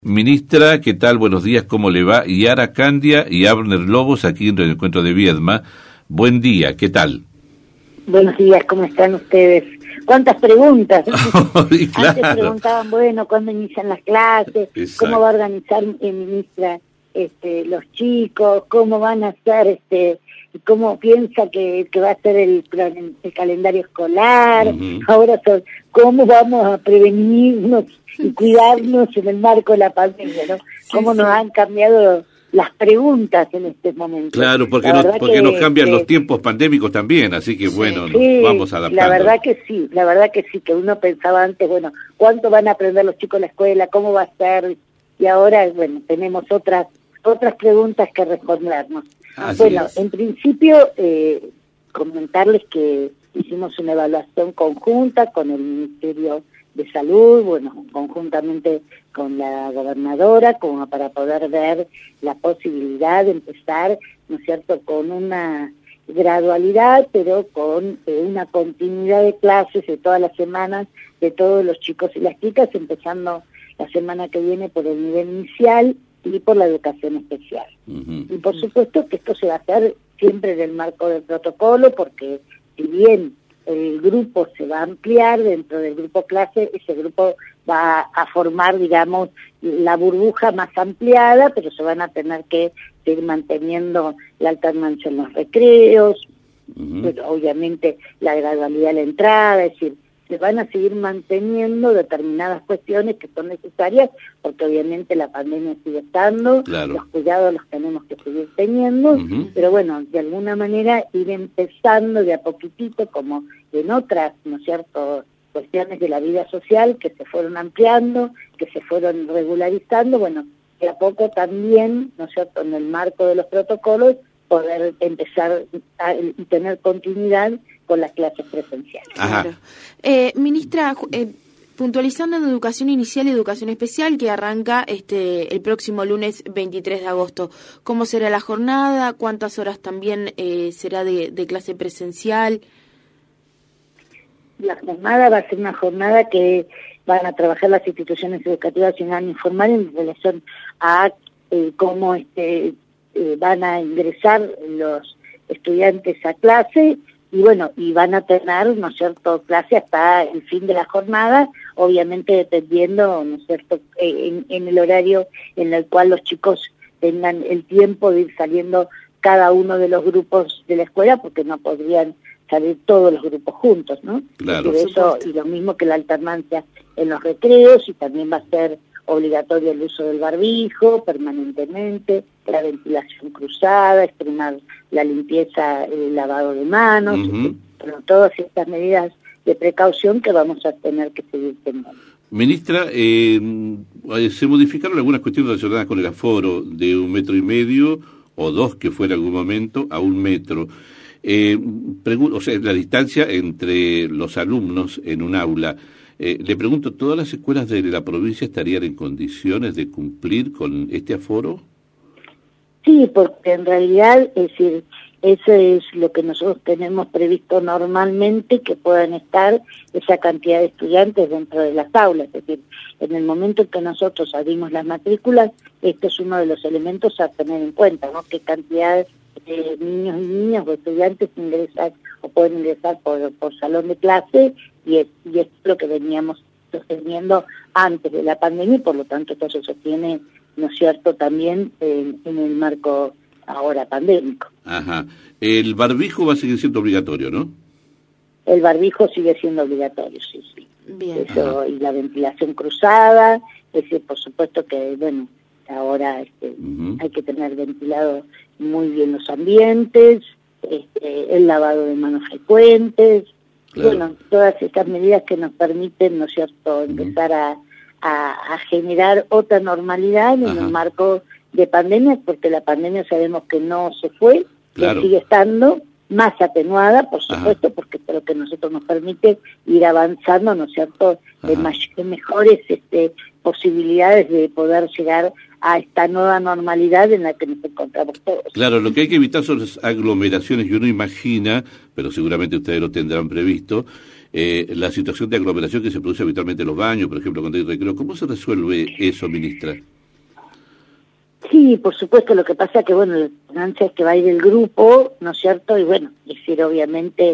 Ministra, ¿qué tal? Buenos días, ¿cómo le va? Yara Candia y Abner Lobos, aquí en el encuentro de Viedma. Buen día, ¿qué tal? Buenos días, ¿cómo están ustedes? ¿Cuántas preguntas? Claro. Antes preguntaban, bueno, ¿cuándo inician las clases? Exacto. ¿Cómo va a organizar, ministra, los chicos? ¿Cómo van a hacer, cómo piensa que va a ser el calendario escolar? Ahora ¿cómo vamos a prevenirnos y cuidarnos en el marco de la pandemia, ¿no? ¿Cómo nos han cambiado las preguntas en este momento? Claro, porque nos cambian los tiempos pandémicos también, así que bueno, nos vamos adaptando. La verdad que sí, que uno pensaba antes, bueno, ¿cuánto van a aprender los chicos en la escuela? ¿Cómo va a ser? Y ahora, bueno, tenemos otras preguntas que respondernos. Bueno, en principio, comentarles que hicimos una evaluación conjunta con el Ministerio de Salud, bueno, conjuntamente con la gobernadora, como para poder ver la posibilidad de empezar, ¿no es cierto?, con una gradualidad, pero con una continuidad de clases de todas las semanas, de todos los chicos y las chicas, empezando la semana que viene por el nivel inicial y por la educación especial. Y por supuesto que esto se va a hacer siempre en el marco del protocolo, porque si bien el grupo se va a ampliar dentro del grupo clase, ese grupo va a formar, digamos, la burbuja más ampliada, pero se van a tener que seguir manteniendo la alternancia en los recreos, pero obviamente la gradualidad de la entrada, es decir, se van a seguir manteniendo determinadas cuestiones que son necesarias, porque obviamente la pandemia sigue estando, claro, los cuidados los tenemos que seguir teniendo, pero bueno, de alguna manera ir empezando de a poquitito, como en otras, ¿no es cierto?, cuestiones de la vida social que se fueron ampliando, que se fueron regularizando, bueno, de a poco también, ¿no es cierto?, en el marco de los protocolos, poder empezar y tener continuidad con las clases presenciales. Claro. Ministra, puntualizando en educación inicial y educación especial, que arranca el próximo lunes 23 de agosto, ¿cómo será la jornada? ¿Cuántas horas también será de clase presencial? La jornada va a ser una jornada que van a trabajar las instituciones educativas y van a informar en relación a cómo van a ingresar los estudiantes a clase y bueno, y van a tener, ¿no es cierto?, clase hasta el fin de la jornada, obviamente dependiendo, ¿no es cierto?, en el horario en el cual los chicos tengan el tiempo de ir saliendo cada uno de los grupos de la escuela, porque no podrían salir todos los grupos juntos, ¿no? Claro. Eso, y lo mismo que la alternancia en los recreos, y también va a ser obligatorio el uso del barbijo permanentemente, la ventilación cruzada, extremar la limpieza, el lavado de manos, pero todas estas medidas de precaución que vamos a tener que seguir teniendo. Ministra, se modificaron algunas cuestiones relacionadas con el aforo de 1,5 metros o 2, que fue en algún momento, a 1 metro. O sea, la distancia entre los alumnos en un aula. Le pregunto, ¿todas las escuelas de la provincia estarían en condiciones de cumplir con este aforo? Sí, porque en realidad, es decir, eso es lo que nosotros tenemos previsto normalmente, que puedan estar esa cantidad de estudiantes dentro de las aulas. Es decir, en el momento en que nosotros abrimos las matrículas, esto es uno de los elementos a tener en cuenta, ¿no? Qué cantidad de niños y niñas o estudiantes ingresan o pueden ingresar por salón de clase, y es lo que veníamos sosteniendo antes de la pandemia, y por lo tanto esto se sostiene, ¿no es cierto?, también en el marco ahora pandémico. Ajá. El barbijo va a seguir siendo obligatorio, ¿no? El barbijo sigue siendo obligatorio, sí. Bien. Eso, y la ventilación cruzada, es decir, por supuesto que, bueno, ahora hay que tener ventilado muy bien los ambientes, el lavado de manos frecuentes, claro. Bueno, todas estas medidas que nos permiten, ¿no es cierto?, empezar a generar otra normalidad en el marco de pandemia, porque la pandemia sabemos que no se fue, claro, que sigue estando más atenuada, por supuesto, porque es lo que nosotros nos permite ir avanzando, ¿no es cierto?, en mejores posibilidades de poder llegar a esta nueva normalidad en la que nos encontramos todos. Claro, lo que hay que evitar son las aglomeraciones, y uno imagina, pero seguramente ustedes lo tendrán previsto, la situación de aglomeración que se produce habitualmente en los baños, por ejemplo, cuando hay recreo. ¿Cómo se resuelve eso, ministra? Sí, por supuesto, lo que pasa es que, bueno, la ganancia es que va a ir el grupo, ¿no es cierto? Y bueno, es decir, obviamente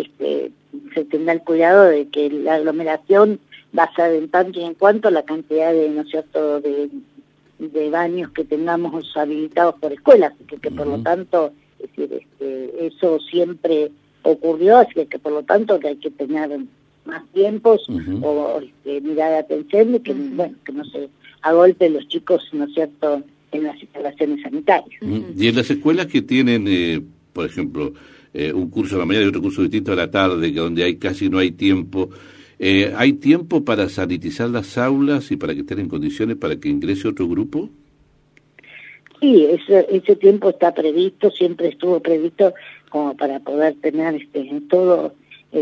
se tendrá el cuidado de que la aglomeración va a ser en tanto y en cuanto la cantidad de, ¿no es cierto?, de baños que tengamos habilitados por escuelas, que por lo tanto, es decir, eso siempre ocurrió, así que por lo tanto que hay que tener más tiempos o mirada de atención y que, bueno, que no se agolpen los chicos, ¿no es cierto?, en las instalaciones sanitarias. Y en las escuelas que tienen, por ejemplo, un curso a la mañana y otro curso distinto a la tarde, que donde hay casi no hay tiempo, ¿hay tiempo para sanitizar las aulas y para que estén en condiciones para que ingrese otro grupo? Sí, ese tiempo está previsto, siempre estuvo previsto como para poder tener todo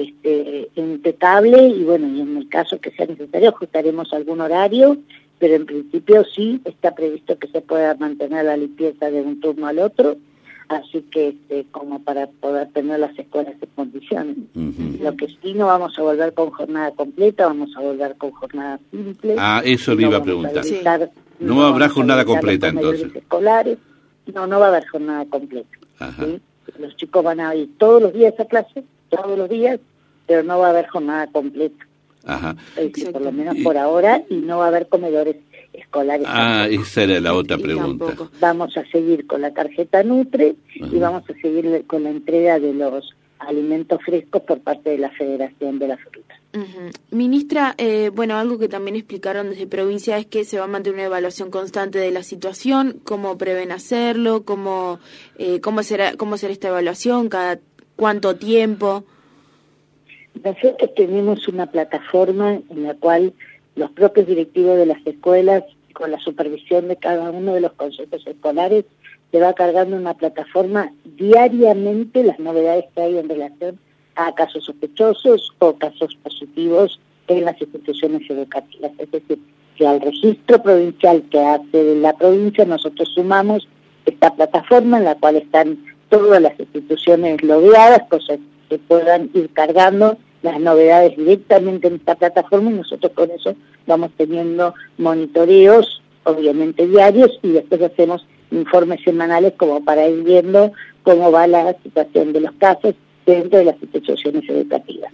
impecable y bueno, y en el caso que sea necesario ajustaremos algún horario, pero en principio sí está previsto que se pueda mantener la limpieza de un turno al otro, así que como para poder tener las escuelas en condiciones. Lo que sí, no vamos a volver con jornada completa, vamos a volver con jornada simple. Eso le iba a preguntar. No habrá jornada completa entonces. Escolares. No va a haber jornada completa. ¿Sí? Los chicos van a ir todos los días a clase, todos los días, pero no va a haber jornada completa. Por lo menos por ahora, y no va a haber comedores escolares. Esa era la otra pregunta. Vamos a seguir con la tarjeta Nutre y vamos a seguir con la entrega de los alimentos frescos por parte de la Federación de la Fruta. Ministra, bueno, algo que también explicaron desde provincia es que se va a mantener una evaluación constante de la situación, cómo prevén hacerlo, cómo será esta evaluación, cada cuánto tiempo. Nosotros tenemos una plataforma en la cual los propios directivos de las escuelas, con la supervisión de cada uno de los consejos escolares, se va cargando una plataforma diariamente las novedades que hay en relación a casos sospechosos o casos positivos en las instituciones educativas. Es decir, que al registro provincial que hace la provincia nosotros sumamos esta plataforma en la cual están todas las instituciones logueadas, cosas que puedan ir cargando las novedades directamente en esta plataforma y nosotros con eso vamos teniendo monitoreos, obviamente diarios, y después hacemos informes semanales como para ir viendo cómo va la situación de los casos dentro de las instituciones educativas.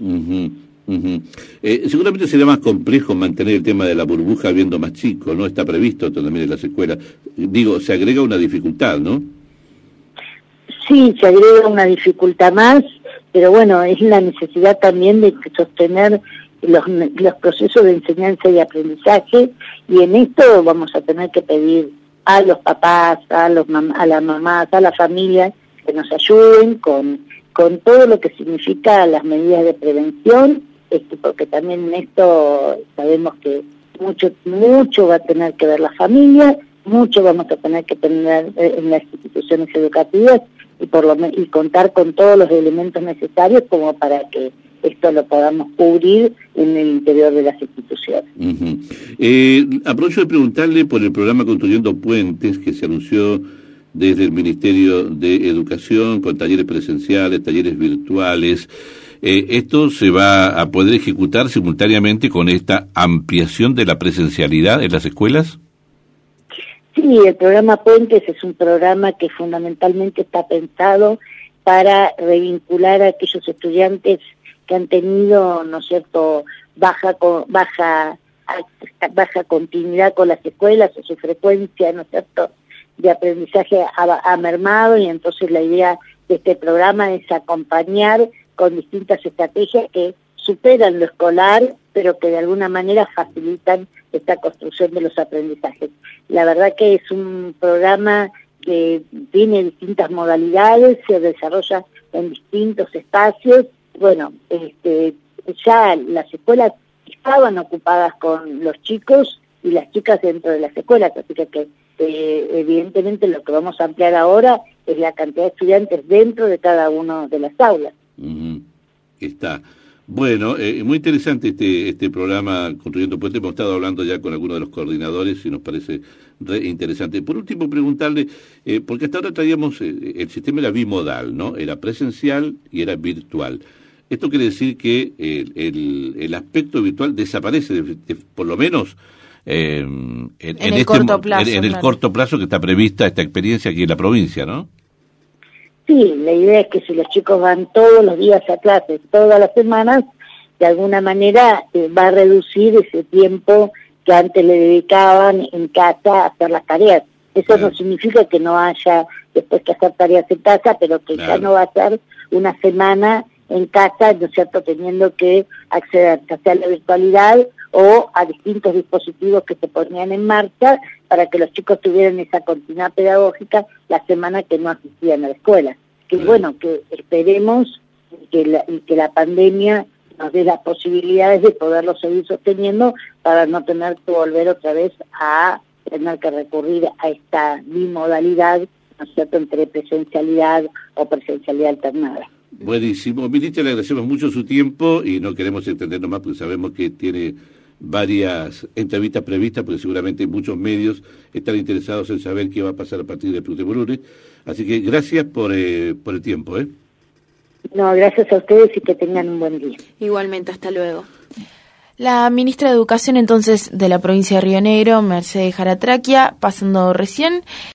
Seguramente será más complejo mantener el tema de la burbuja viendo más chicos, ¿no? Está previsto también en las escuelas. Digo, se agrega una dificultad, ¿no? Sí, se agrega una dificultad más, pero bueno, es la necesidad también de sostener los procesos de enseñanza y aprendizaje, y en esto vamos a tener que pedir a los papás, a las mamás, a la familia, que nos ayuden con todo lo que significa las medidas de prevención, porque también en esto sabemos que mucho va a tener que ver la familia, mucho vamos a tener que tener en las instituciones educativas, y contar con todos los elementos necesarios como para que esto lo podamos cubrir en el interior de las instituciones. Aprovecho de preguntarle por el programa Construyendo Puentes que se anunció desde el Ministerio de Educación con talleres presenciales, talleres virtuales. ¿Esto se va a poder ejecutar simultáneamente con esta ampliación de la presencialidad en las escuelas? Sí, el programa Puentes es un programa que fundamentalmente está pensado para revincular a aquellos estudiantes que han tenido, ¿no es cierto?, baja continuidad con las escuelas, o su frecuencia, ¿no es cierto?, de aprendizaje ha mermado, y entonces la idea de este programa es acompañar con distintas estrategias que superan lo escolar, pero que de alguna manera facilitan esta construcción de los aprendizajes. La verdad que es un programa que tiene distintas modalidades, se desarrolla en distintos espacios. Bueno, ya las escuelas estaban ocupadas con los chicos y las chicas dentro de las escuelas, así que evidentemente lo que vamos a ampliar ahora es la cantidad de estudiantes dentro de cada una de las aulas. Está. Bueno, muy interesante este programa Construyendo Puentes. Hemos estado hablando ya con algunos de los coordinadores y nos parece interesante. Por último, preguntarle, porque hasta ahora traíamos el sistema era bimodal, ¿no? Era presencial y era virtual. Esto quiere decir que el aspecto virtual desaparece, por lo menos en el corto plazo que está prevista esta experiencia aquí en la provincia, ¿no? Sí, la idea es que si los chicos van todos los días a clases, todas las semanas, de alguna manera va a reducir ese tiempo que antes le dedicaban en casa a hacer las tareas. Eso no significa que no haya después que hacer tareas en casa, pero que ya no va a ser una semana en casa, ¿no es cierto?, teniendo que acceder ya sea a la virtualidad o a distintos dispositivos que se ponían en marcha para que los chicos tuvieran esa continuidad pedagógica la semana que no asistían a la escuela. Que bueno, que esperemos que la pandemia nos dé las posibilidades de poderlo seguir sosteniendo para no tener que volver otra vez a tener que recurrir a esta bimodalidad, ¿no es cierto?, entre presencialidad o presencialidad alternada. Buenísimo. Ministra, le agradecemos mucho su tiempo y no queremos extendernos más porque sabemos que tiene varias entrevistas previstas, porque seguramente muchos medios están interesados en saber qué va a pasar a partir del próximo lunes. Así que gracias por el tiempo. No, gracias a ustedes y que tengan un buen día. Igualmente, hasta luego. La ministra de Educación entonces de la provincia de Río Negro, Mercedes Jaratraquia, pasando recién